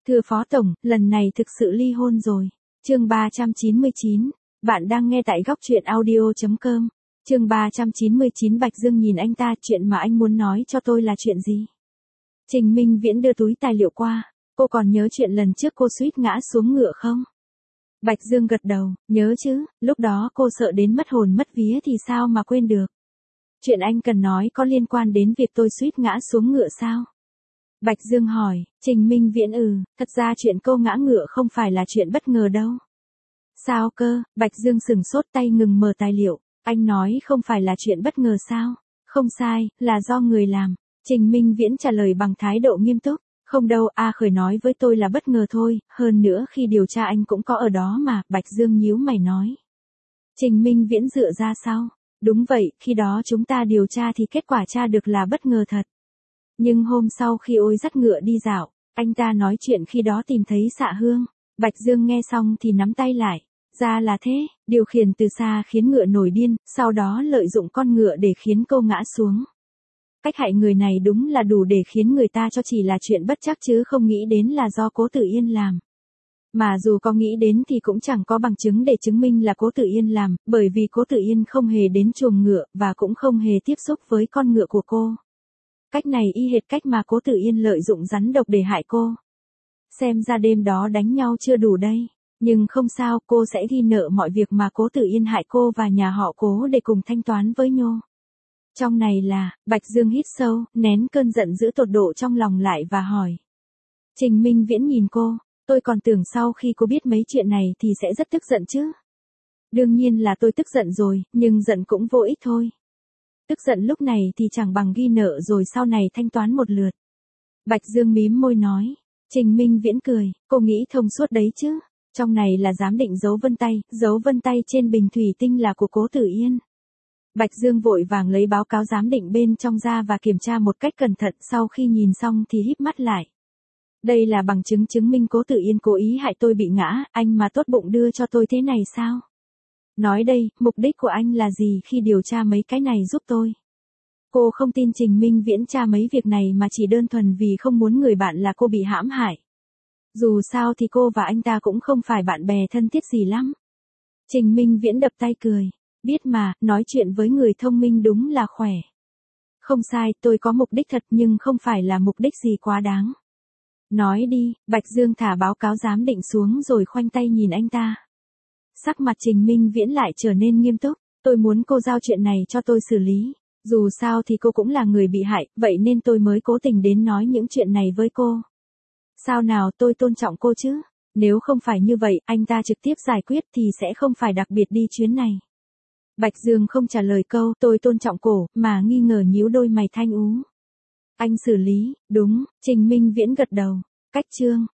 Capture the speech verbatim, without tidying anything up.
Thưa Phó Tổng, lần này thực sự ly hôn rồi. Chương ba trăm chín mươi chín, bạn đang nghe tại góc truyện audio chấm com. Chương ba trăm chín mươi chín. Bạch Dương nhìn anh ta, chuyện mà anh muốn nói cho tôi là chuyện gì? Trình Minh Viễn đưa túi tài liệu qua, cô còn nhớ chuyện lần trước cô suýt ngã xuống ngựa không? Bạch Dương gật đầu, nhớ chứ, lúc đó cô sợ đến mất hồn mất vía thì sao mà quên được. Chuyện anh cần nói có liên quan đến việc tôi suýt ngã xuống ngựa sao? Bạch Dương hỏi. Trình Minh Viễn ừ, thật ra chuyện cô ngã ngựa không phải là chuyện bất ngờ đâu. Sao cơ? Bạch Dương sừng sốt, tay ngừng mở tài liệu. Anh nói không phải là chuyện bất ngờ sao? Không sai, là do người làm. Trình Minh Viễn trả lời bằng thái độ nghiêm túc. Không đâu, A Khởi nói với tôi là bất ngờ thôi, hơn nữa khi điều tra anh cũng có ở đó mà. Bạch Dương nhíu mày nói. Trình Minh Viễn dựa ra sao? Đúng vậy, khi đó chúng ta điều tra thì kết quả tra được là bất ngờ thật. Nhưng hôm sau khi Ôi dắt ngựa đi dạo, anh ta nói chuyện khi đó tìm thấy xạ hương. Bạch Dương nghe xong thì nắm tay lại. Ra là thế, điều khiển từ xa khiến ngựa nổi điên, sau đó lợi dụng con ngựa để khiến cô ngã xuống. Cách hại người này đúng là đủ để khiến người ta cho chỉ là chuyện bất trắc chứ không nghĩ đến là do Cố Tử Yên làm. Mà dù có nghĩ đến thì cũng chẳng có bằng chứng để chứng minh là Cố Tử Yên làm, bởi vì Cố Tử Yên không hề đến chuồng ngựa và cũng không hề tiếp xúc với con ngựa của cô. Cách này y hệt cách mà Cố Tử Yên lợi dụng rắn độc để hại cô. Xem ra đêm đó đánh nhau chưa đủ đây. Nhưng không sao, cô sẽ ghi nợ mọi việc mà Cố Tử Yên hại cô và nhà họ Cố để cùng thanh toán với Nhô. Trong này là, Bạch Dương hít sâu, nén cơn giận dữ tột độ trong lòng lại và hỏi. Trình Minh Viễn nhìn cô, tôi còn tưởng sau khi cô biết mấy chuyện này thì sẽ rất tức giận chứ. Đương nhiên là tôi tức giận rồi, nhưng giận cũng vô ích thôi. Tức giận lúc này thì chẳng bằng ghi nợ rồi sau này thanh toán một lượt. Bạch Dương mím môi nói. Trình Minh Viễn cười, cô nghĩ thông suốt đấy chứ. Trong này là giám định dấu vân tay, dấu vân tay trên bình thủy tinh là của Cố Tử Yên. Bạch Dương vội vàng lấy báo cáo giám định bên trong ra và kiểm tra một cách cẩn thận, sau khi nhìn xong thì híp mắt lại. Đây là bằng chứng chứng minh Cố Tử Yên cố ý hại tôi bị ngã, anh mà tốt bụng đưa cho tôi thế này sao? Nói đây, mục đích của anh là gì khi điều tra mấy cái này giúp tôi? Cô không tin Trình Minh Viễn tra mấy việc này mà chỉ đơn thuần vì không muốn người bạn là cô bị hãm hại. Dù sao thì cô và anh ta cũng không phải bạn bè thân thiết gì lắm. Trình Minh Viễn đập tay cười. Biết mà, nói chuyện với người thông minh đúng là khỏe. Không sai, tôi có mục đích thật nhưng không phải là mục đích gì quá đáng. Nói đi, Bạch Dương thả báo cáo giám định xuống rồi khoanh tay nhìn anh ta. Sắc mặt Trình Minh Viễn lại trở nên nghiêm túc. Tôi muốn cô giao chuyện này cho tôi xử lý. Dù sao thì cô cũng là người bị hại, vậy nên tôi mới cố tình đến nói những chuyện này với cô. Sao nào, tôi tôn trọng cô chứ. Nếu không phải như vậy, anh ta trực tiếp giải quyết thì sẽ không phải đặc biệt đi chuyến này. Bạch Dương không trả lời câu tôi tôn trọng cổ, mà nghi ngờ nhíu đôi mày thanh ú. Anh xử lý, đúng, Trình Minh Viễn gật đầu. Cách chương.